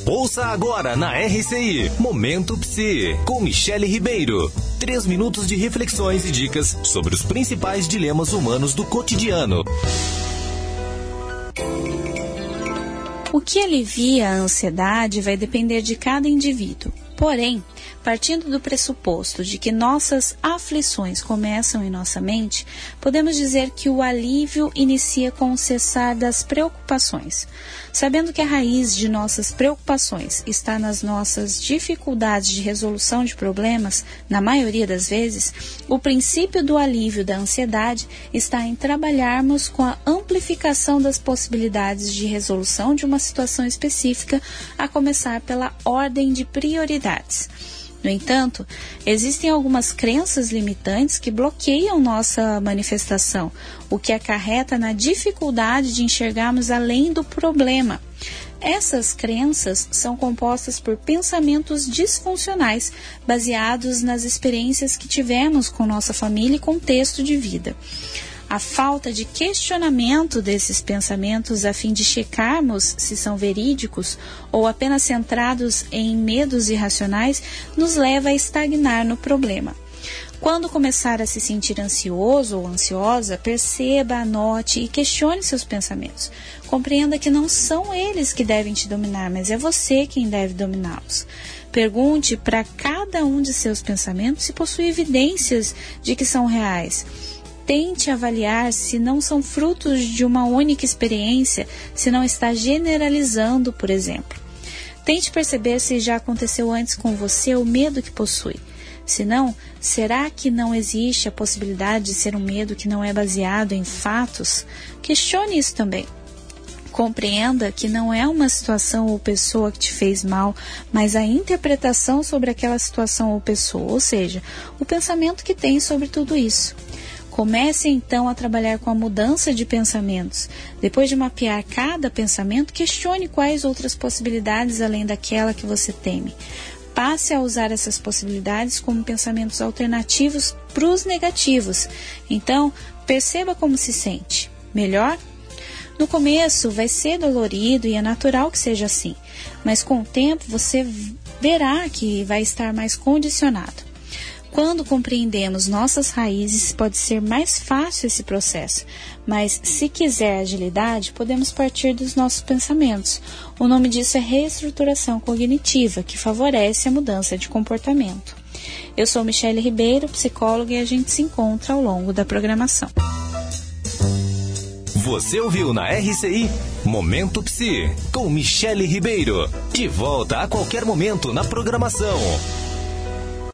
Ouça agora na RCI, Momento Psi, com Michele Ribeiro. 3 minutos de reflexões e dicas sobre os principais dilemas humanos do cotidiano. O que alivia a ansiedade vai depender de cada indivíduo. Porém, partindo do pressuposto de que nossas aflições começam em nossa mente, podemos dizer que o alívio inicia com o cessar das preocupações. Sabendo que a raiz de nossas preocupações está nas nossas dificuldades de resolução de problemas, na maioria das vezes, o princípio do alívio da ansiedade está em trabalharmos com a amplificação das possibilidades de resolução de uma situação específica, a começar pela ordem de prioridades. No entanto, existem algumas crenças limitantes que bloqueiam nossa manifestação, o que acarreta na dificuldade de enxergarmos além do problema. Essas crenças são compostas por pensamentos disfuncionais, baseados nas experiências que tivemos com nossa família e contexto de vida. A falta de questionamento desses pensamentos a fim de checarmos se são verídicos ou apenas centrados em medos irracionais nos leva a estagnar no problema. Quando começar a se sentir ansioso ou ansiosa, perceba, anote e questione seus pensamentos. Compreenda que não são eles que devem te dominar, mas é você quem deve dominá-los. Pergunte para cada um de seus pensamentos se possui evidências de que são reais. Tente avaliar se não são frutos de uma única experiência, se não está generalizando, por exemplo. Tente perceber se já aconteceu antes com você o medo que possui. Se não, será que não existe a possibilidade de ser um medo que não é baseado em fatos? Questione isso também. Compreenda que não é uma situação ou pessoa que te fez mal, mas a interpretação sobre aquela situação ou pessoa, ou seja, o pensamento que tem sobre tudo isso. Comece então a trabalhar com a mudança de pensamentos. Depois de mapear cada pensamento, questione quais outras possibilidades além daquela que você teme. Passe a usar essas possibilidades como pensamentos alternativos para os negativos. Então, perceba como se sente. Melhor? No começo vai ser dolorido e é natural que seja assim, mas com o tempo você verá que vai estar mais condicionado. Quando compreendemos nossas raízes, pode ser mais fácil esse processo, mas se quiser agilidade, podemos partir dos nossos pensamentos. O nome disso é reestruturação cognitiva, que favorece a mudança de comportamento. Eu sou Michele Ribeiro, psicóloga, e a gente se encontra ao longo da programação. Você ouviu na RCI Momento Psi, com Michele Ribeiro. De volta a qualquer momento na programação.